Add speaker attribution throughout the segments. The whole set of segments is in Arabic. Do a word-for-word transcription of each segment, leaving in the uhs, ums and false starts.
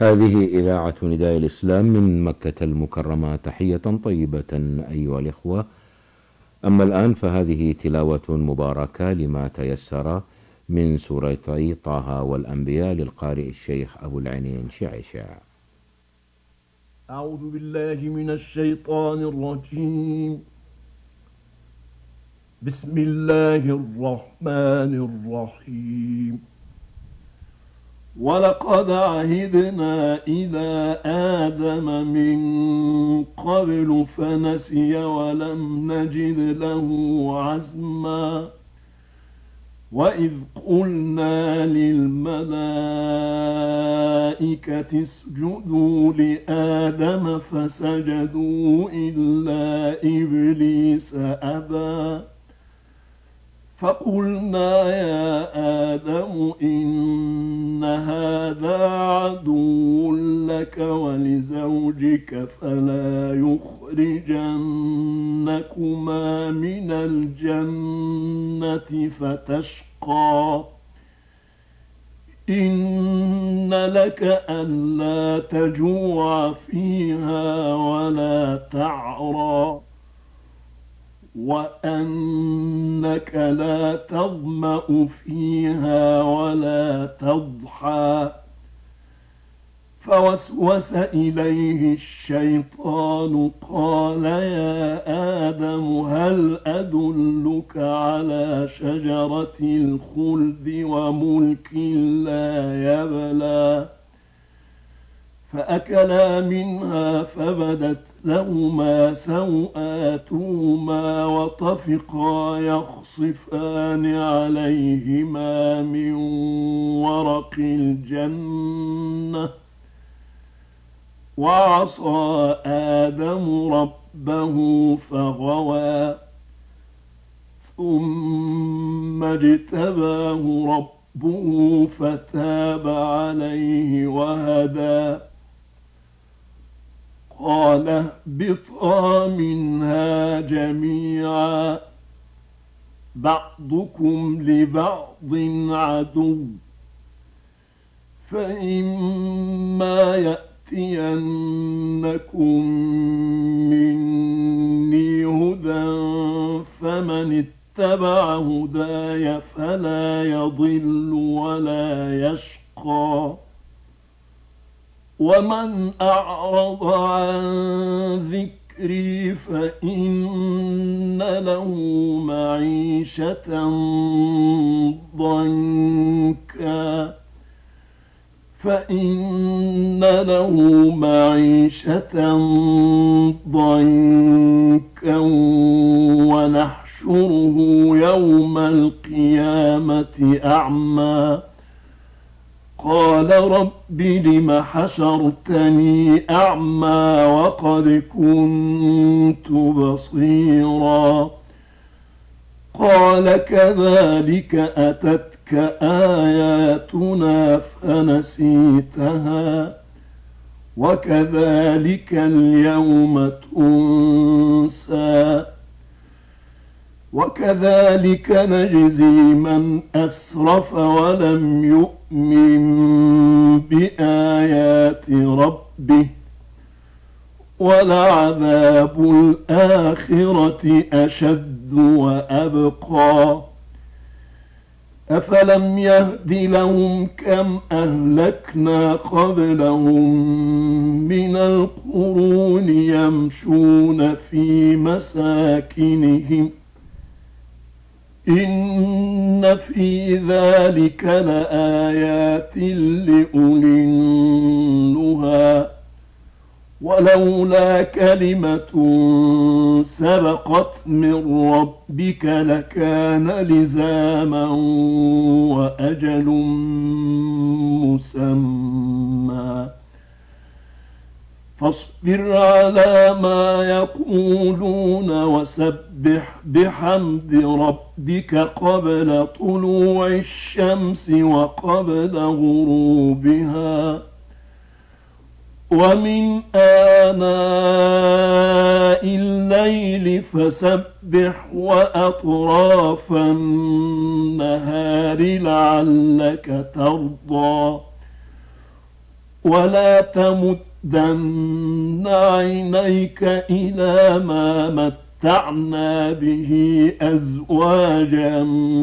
Speaker 1: هذه إذاعة نداء الإسلام من مكة المكرمة، تحية طيبة أيها الإخوة. أما الآن فهذه تلاوة مباركة لما تيسر من سورتي طه والأنبياء للقارئ الشيخ أبو العينين شعشع.
Speaker 2: أعوذ بالله من الشيطان الرجيم. بسم الله الرحمن الرحيم. ولقد عهدنا إلى آدم من قبل فنسي ولم نجد له عزما. وإذ قلنا للملائكة اسجدوا لآدم فسجدوا إلا إبليس أبى. فقلنا يا آدم إن هذا عدو لك ولزوجك فلا يخرجنكما من الجنة فتشقى. إن لك ألا تجوع فيها ولا تعرى وأنك لا تظمأ فيها ولا تضحى. فوسوس إليه الشيطان قال يا آدم هل أدلك على شجرة الخلد وملك لا يبلى. فأكلا منها فبدت لهما سوآتهما وطفقا يخصفان عليهما من ورق الجنة. وعصى آدم ربه فغوى ثم اجتباه ربه فتاب عليه وهدى. قال اهبطا منها جميعا بعضكم لبعض عدو. فإما يأتينكم مني هدى فمن اتبع هداي فلا يضل ولا يشقى. ومن أعرض عن ذكري فإن له معيشة ضنكا فإن له معيشة ضنكا ونحشره يوم القيامة أعمى. قال رب لم حشرتني أعمى وقد كنت بصيرا. قال كذلك أتتك آياتنا فنسيتها وكذلك اليوم تنسى. وكذلك نجزي من أسرف ولم يؤمن بآيات ربه ولعذاب الآخرة أشد وأبقى. أفلم يهد لهم كم أهلكنا قبلهم من القرون يمشون في مساكنهم إن في ذلك لآيات لأولي النهى. ولولا كلمة سبقت من ربك لكان لزاما وأجل مسمى. فاصبر على ما يقولون وسبح بحمد ربك قبل طلوع الشمس وقبل غروبها ومن آناء الليل فسبح وأطراف النهار لعلك ترضى. ولا تمدن عينيك إلى ما متعنا به أزواجا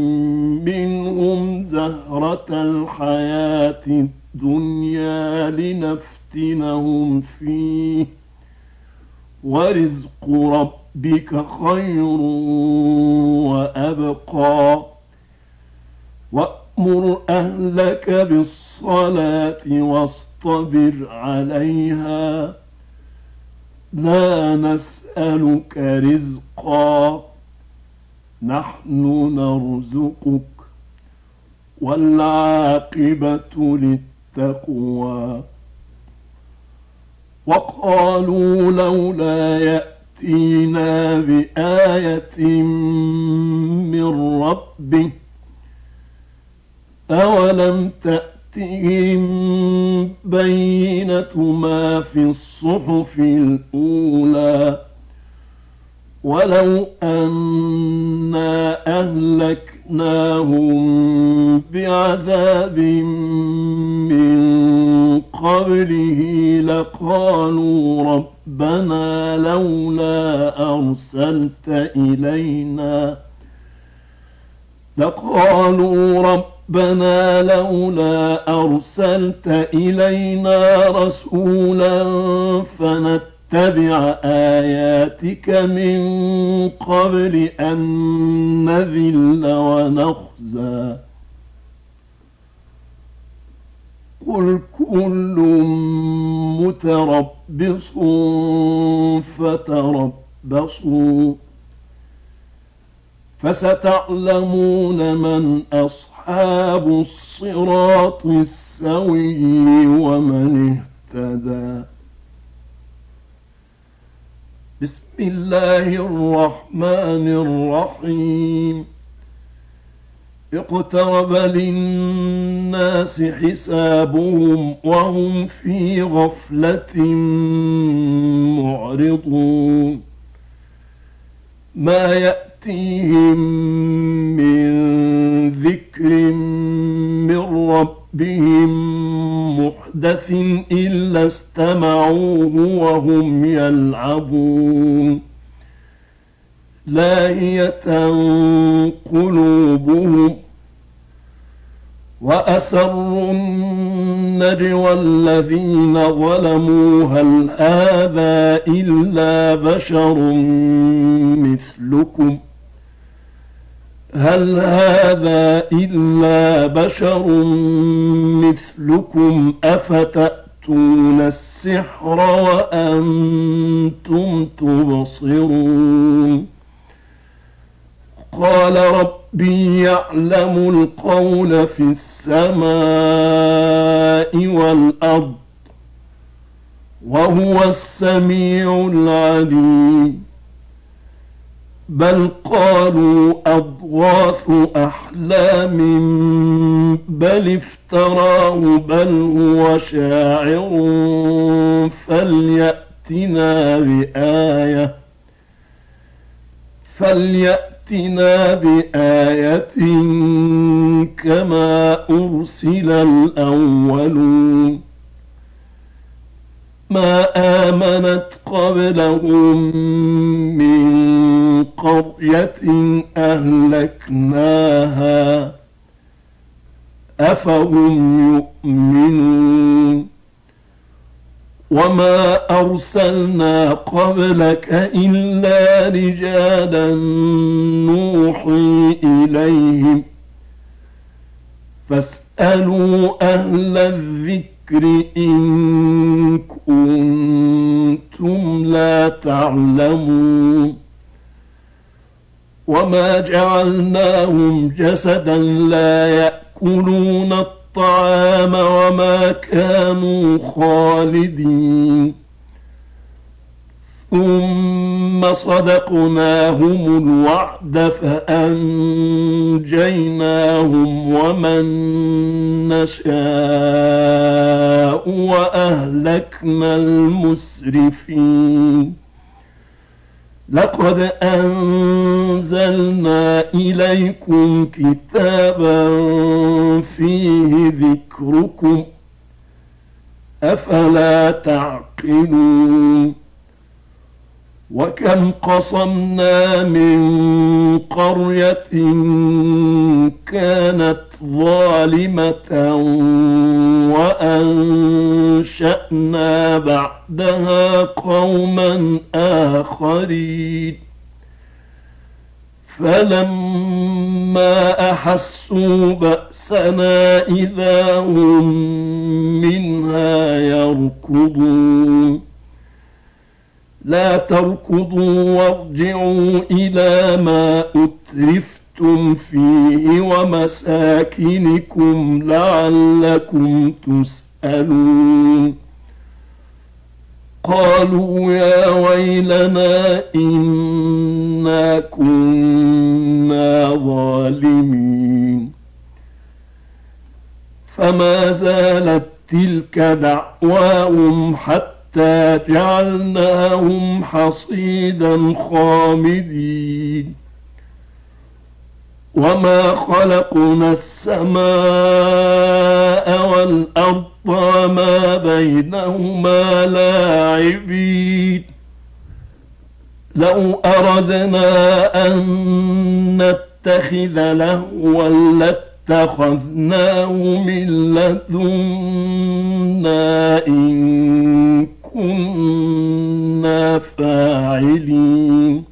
Speaker 2: منهم زهرة الحياة الدنيا لنفتنهم فيه ورزق ربك خير وأبقى وأمر أهلك بالصلاة واصطبر عليها لا نسألك رزقا نحن نرزقك والعاقبة للتقوى وقالوا لولا يأتينا بآية من ربه أولم تأتهم بينة ما في الصحف الأولى ولو أنا أهلكناهم بعذاب من قبله لقالوا ربنا لولا أرسلت إلينا لقالوا ربنا لولا أرسلت إلينا رسولا فنتبع آياتك من قبل أن نذل ونخزى قل كل متربص فتربصوا فستعلمون من أصحاب الصراط السوي ومن اهتدى. بسم الله الرحمن الرحيم. اقترب للناس حسابهم وهم في غفلة معرضون ما يأتيهم من ذكر من ربهم محدث إلا استمعوه وهم يلعبون لاهية قلوبهم وأسروا النجوى الذين ظلموا هل هذا إلا بشر مثلكم هل هذا إلا بشر مثلكم أفتأتون السحر وأنتم تبصرون قال ربي يعلم القول في السماء والأرض وهو السميع العليم بل قالوا أضغاث أحلام بل افتراه بل هو شاعر فليأتنا بآية فليأتنا بآية كما أرسل الأولون ما آمنت قبلهم من قرية أهلكناها أفهم يؤمنون وما أرسلنا قبلك إلا رجالا نوحي إليهم فاسألوا أهل الذكر إن كنتم لا تعلمون وما جعلناهم جسدا لا يأكلون الطعام وما كانوا خالدين ثم صدقناهم الوعد فأنجيناهم ومن نشاء وأهلكنا المسرفين لقد أنزلنا إليكم كتابا فيه ذكركم أفلا تعقلون وكم قصمنا من قرية كانت ظالمة وأنشأنا بعدها قوما آخرين فلما أحسوا بأسنا إذا هم منها يركضون لا تركضوا وارجعوا إلى ما أترفتم فيه ومساكنكم لعلكم تسألون قالوا يا ويلنا إنا كنا ظالمين فما زالت تلك دعواهم حتى جعلناهم حصيدا خامدين وما خلقنا السماء والأرض وما بينهما لاعبين لو أردنا أن نتخذ لهوا لاتخذناه من لدنا إن كنا فاعلين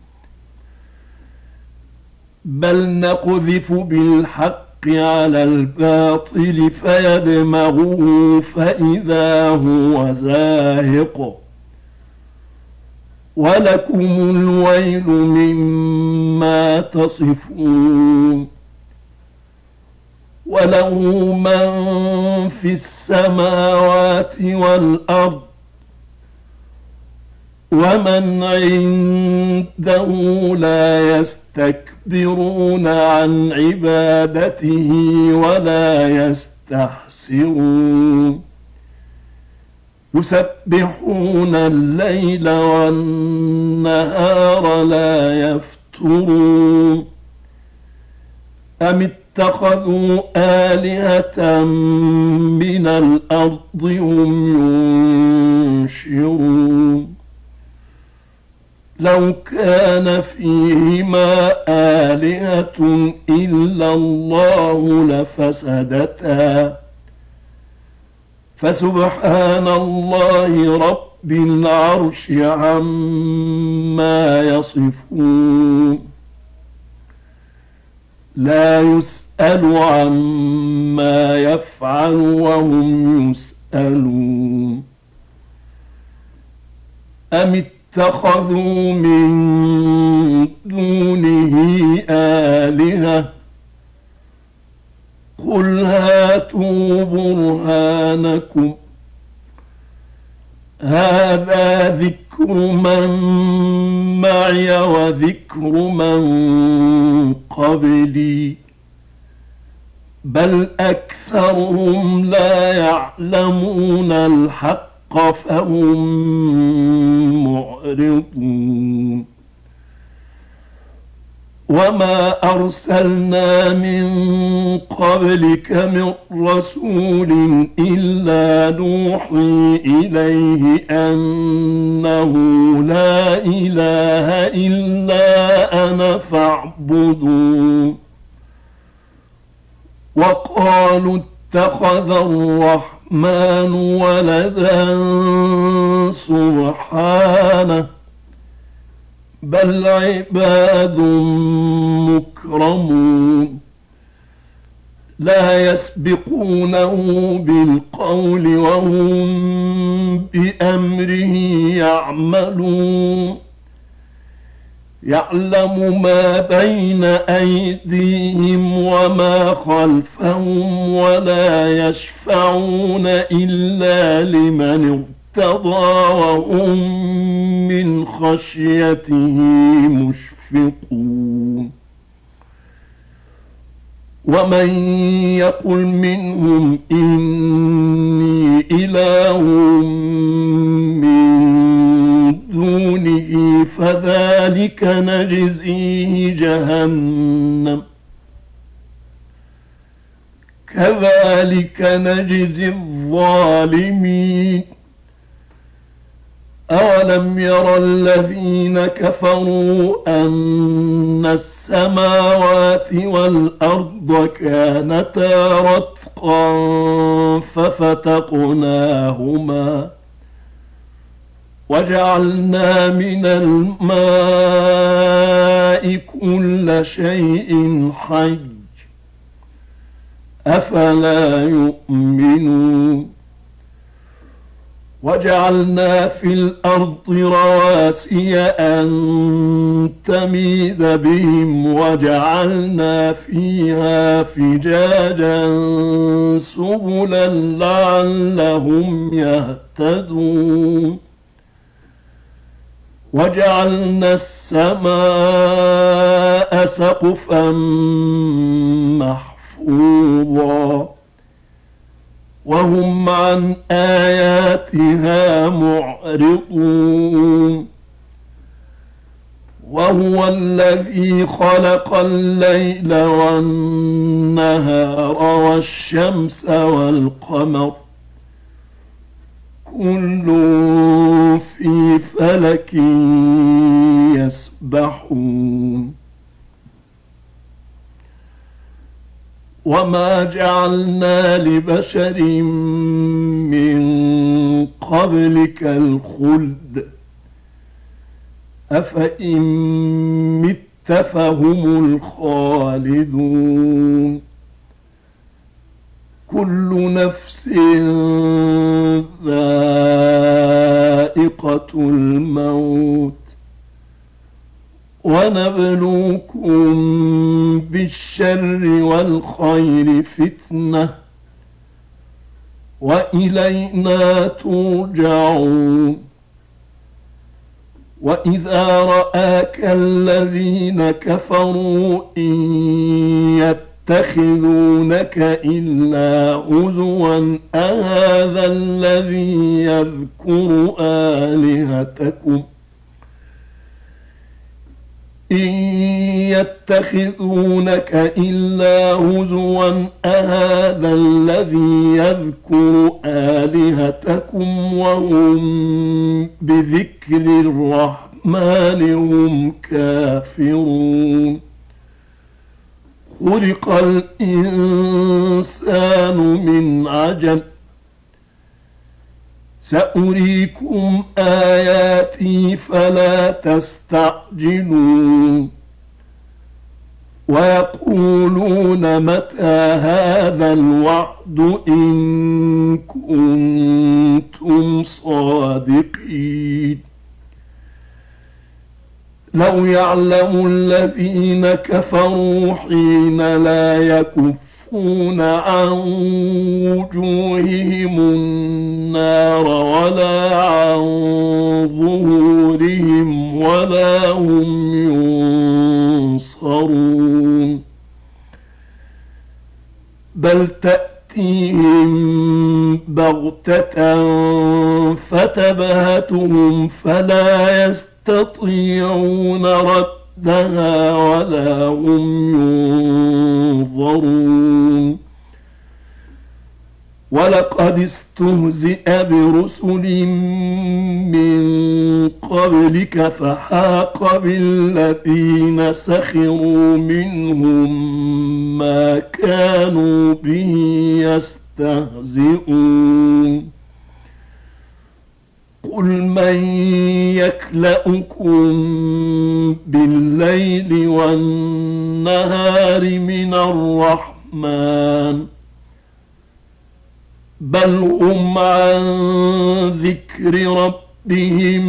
Speaker 2: بل نقذف بالحق على الباطل فيدمغه فإذا هو زاهق ولكم الويل مما تصفون وله من في السماوات والأرض ومن عنده لا يستكبرون عن عبادته ولا يستحسرون يسبحون الليل والنهار لا يفترون أم اتخذوا آلهة من الأرض هم ينشرون لو كان فيهما آلهة إلا الله لفسدتا فسبحان الله رب العرش عما يصفون لا يسأل عما يفعل وهم يسألون أم اتخذوا من دونه آلهة قل هاتوا برهانكم هذا ذكر من معي وذكر من قبلي بل أكثرهم لا يعلمون الحق فهم معرضون وما أرسلنا من قبلك من رسول إلا نوحي إليه أنه لا إله إلا أنا فاعبدون وقالوا اتخذ الرحمن ولدا سبحانه بل عباد مكرمون لا يسبقونه بالقول وهم بأمره يعملون يعلم ما بين أيديهم وما خلفهم ولا يشفعون إلا لمن ارتضى وهم من خشيته مشفقون ومن يقل منهم إني إله من دونه فذلك نجزيه جهنم كذلك نجزي الظالمين. أولم يرى الذين كفروا أن السماوات والأرض كانتا رتقا ففتقناهما وجعلنا من الماء كل شيء حي أفلا يؤمنون. وجعلنا في الأرض رواسي أن تميد بهم وجعلنا فيها فجاجا سبلا لعلهم يهتدون. وجعلنا السماء سقفا محفوظا وهم عن آياتها معرضون. وهو الذي خلق الليل والنهار والشمس والقمر كل في فلك يسبحون. وما جعلنا لبشر من قبلك الخلد أفإن مت فهم الخالدون. كل نفس ذائقة الموت ونبلوكم بالشر والخير فتنة وإلينا ترجعون. وإذا رآك الذين كفروا إن يتخذونك إلا هزوا أهذا الذي يذكر آلهتكم إن يتخذونك إلا هزوا أهذا الذي يذكر آلهتكم وهم بذكر الرحمن هم كافرون. خلق الإنسان من عجل سأريكم آياتي فلا تستعجلون. ويقولون متى هذا الوعد إن كنتم صادقين. لو يعلم الذين كفروا حين لا يكفون عن وجوههم النار ولا عن ظهورهم ولا هم ينصرون. بل تأتيهم بغتة فتبهتهم فلا يستطيعون ردها ولا هم ينظرون. ولقد استهزئ برسل من قبلك فحاق بالذين سخروا منهم ما كانوا به يستهزئون. قل من يكلؤكم بالليل والنهار من الرحمن بل هم عن ذكر ربهم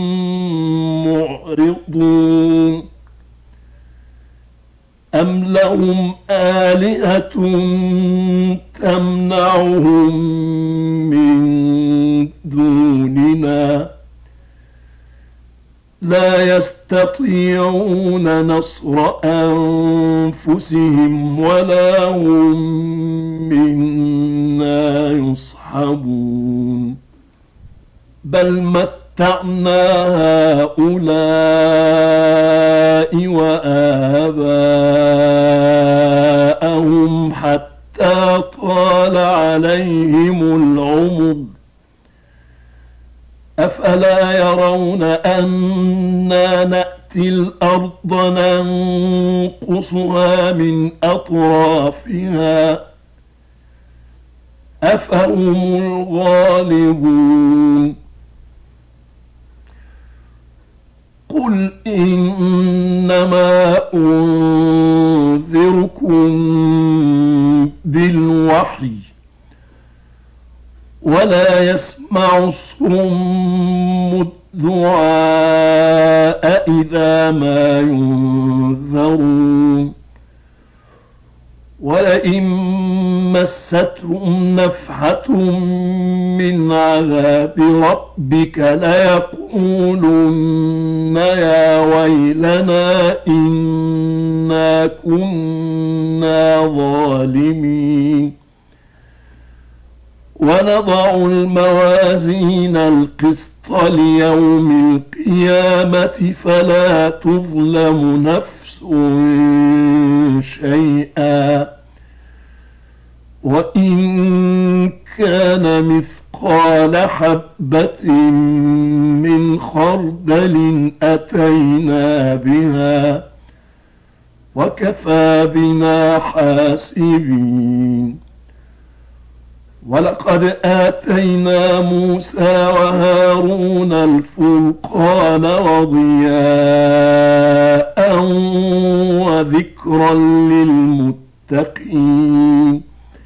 Speaker 2: معرضون. أم لهم آلهة تمنعهم من دوننا لا يستطيعون نصر أنفسهم ولا هم منا يصحبون. بل متعنا هؤلاء وآباءهم حتى حتى طال عليهم العمر أفلا يرون أنا نأتي الأرض ننقصها من أطرافها أفهم الغالبون قل إنما أنذركم بالوحي ولا يسمع الصم الدعاء إذا ما ينذرون ولئن مستهم نفحة من عذاب ربك ليقولن يا ويلنا إنا كنا ظالمين ونضع الموازين القسط ليوم القيامة فلا تظلم نفس شيئا وإن كان مثقال حبة من خردل أتينا بها وكفى بنا حاسبين ولقد آتينا موسى وهارون الفرقان وضياء وذكرا للمتقين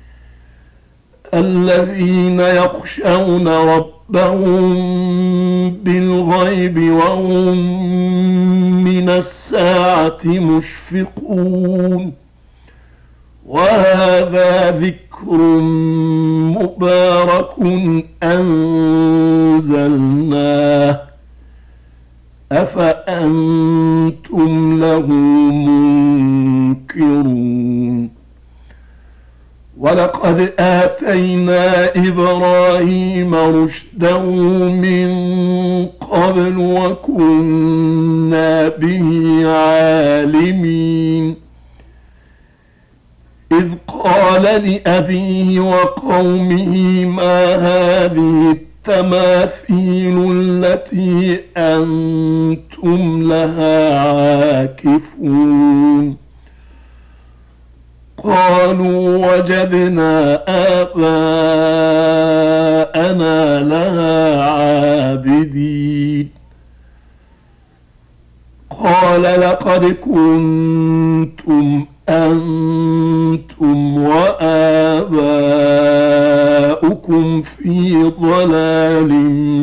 Speaker 2: الذين يخشون ربهم بالغيب وهم من الساعة مشفقون وهذا ذكر مبارك أنزلناه أفأنتم له منكرون ولقد آتينا إبراهيم رشده من قبل وكنا به عالمين إذ قال لأبيه وقومه ما هذه التماثيل التي أنتم لها عاكفون قالوا وجدنا آباءنا لها عابدين قال لقد كنتم أنتم وآباؤكم في ضلال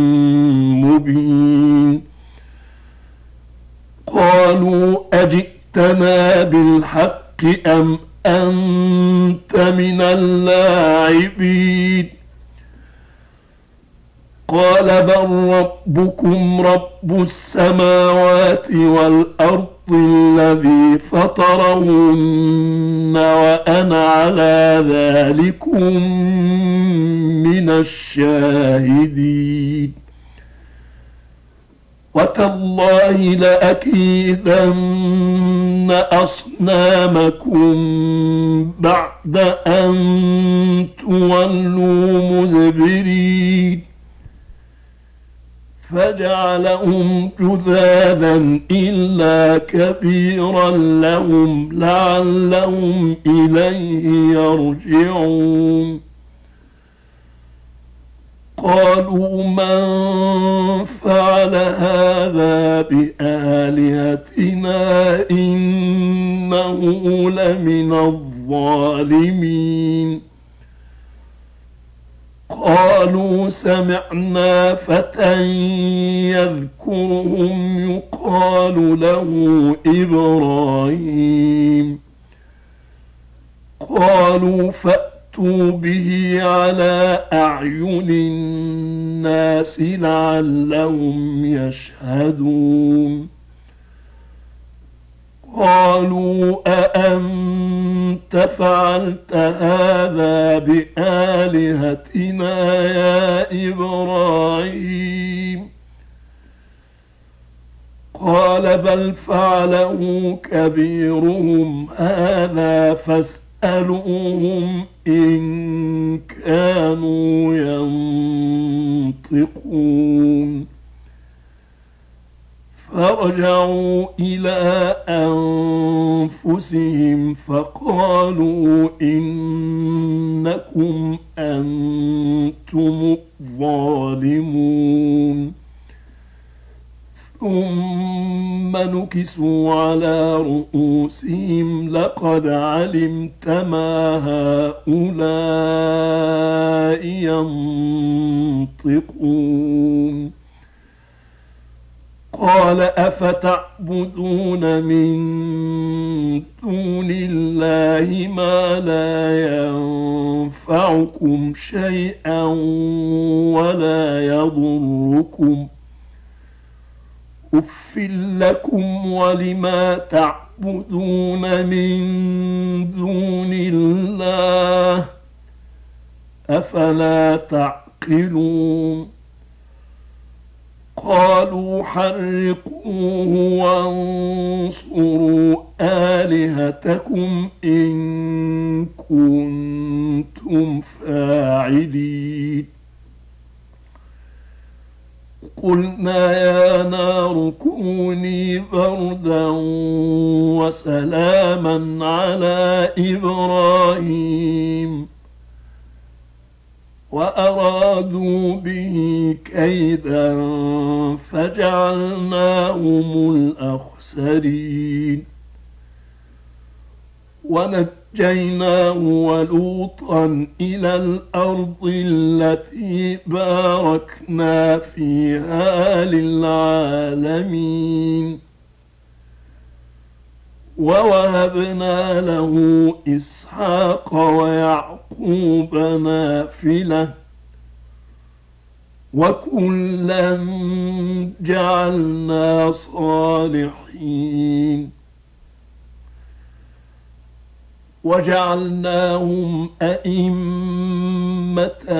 Speaker 2: مبين قالوا أجئتنا بالحق أم أنت من اللاعبين قال بل ربكم رب السماوات والأرض الذي فطرهن وأنا على ذلكم من الشاهدين وتالله لأكيدن أصنامكم بعد أن تولوا مدبرين فجعلهم جذاذا إلا كبيرا لهم لعلهم إليه يرجعون قالوا من فعل هذا بآلهتنا إنه لمن الظالمين قالوا سمعنا فتى يذكرهم يقال له إبراهيم قالوا فأتوا به على أعين الناس لعلهم يشهدون قالوا أأنت فعلت هذا بآلهتنا يا إبراهيم قال بل فعله كبيرهم هذا فاستغفروا فاسألوهم إن كانوا ينطقون. فرجعوا إلى أنفسهم فقالوا إنكم أنتم الظالمون. ثم نكسوا على رؤوسهم لقد علمت ما هؤلاء ينطقون. قال أفتعبدون من دون الله ما لا ينفعكم شيئا ولا يضركم أف لكم ولما تعبدون من دون الله أفلا تعقلون. قالوا حرقوه وانصروا آلهتكم إن كنتم فاعلين. قلنا يا نار كوني بردا وسلاما على إبراهيم وأرادوا به كيدا فجعلناهم الأخسرين. ونجيناه ولوطا إلى الأرض التي باركنا فيها للعالمين. ووهبنا له إسحاق ويعقوب نافلة وكلا جعلنا صالحين. وجعلناهم أئمة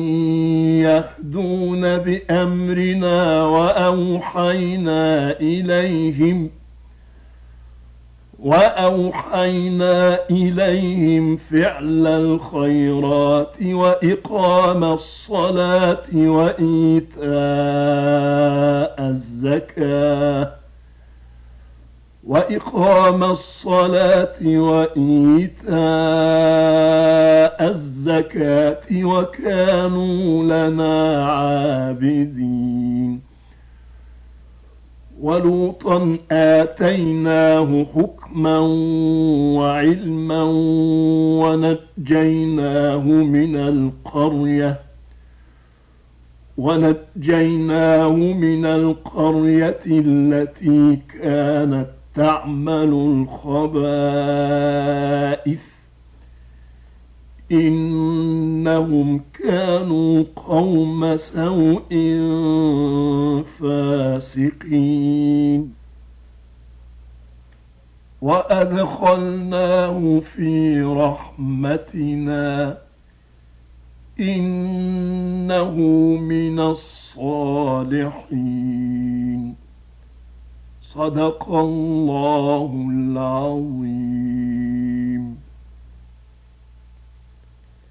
Speaker 2: يهدون بأمرنا وأوحينا إليهم وأوحينا إليهم فعل الخيرات وإقام الصلاة وإيتاء الزكاة وإقام الصلاة وإيتاء الزكاة وكانوا لنا عابدين. ولوطا آتيناه حكما وعلما ونجيناه من القرية ونجيناه من القرية التي كانت تعمل الخبائث إنهم كانوا قوم سوء فاسقين. وأدخلناه في رحمتنا إنه من الصالحين. صدق الله العظيم.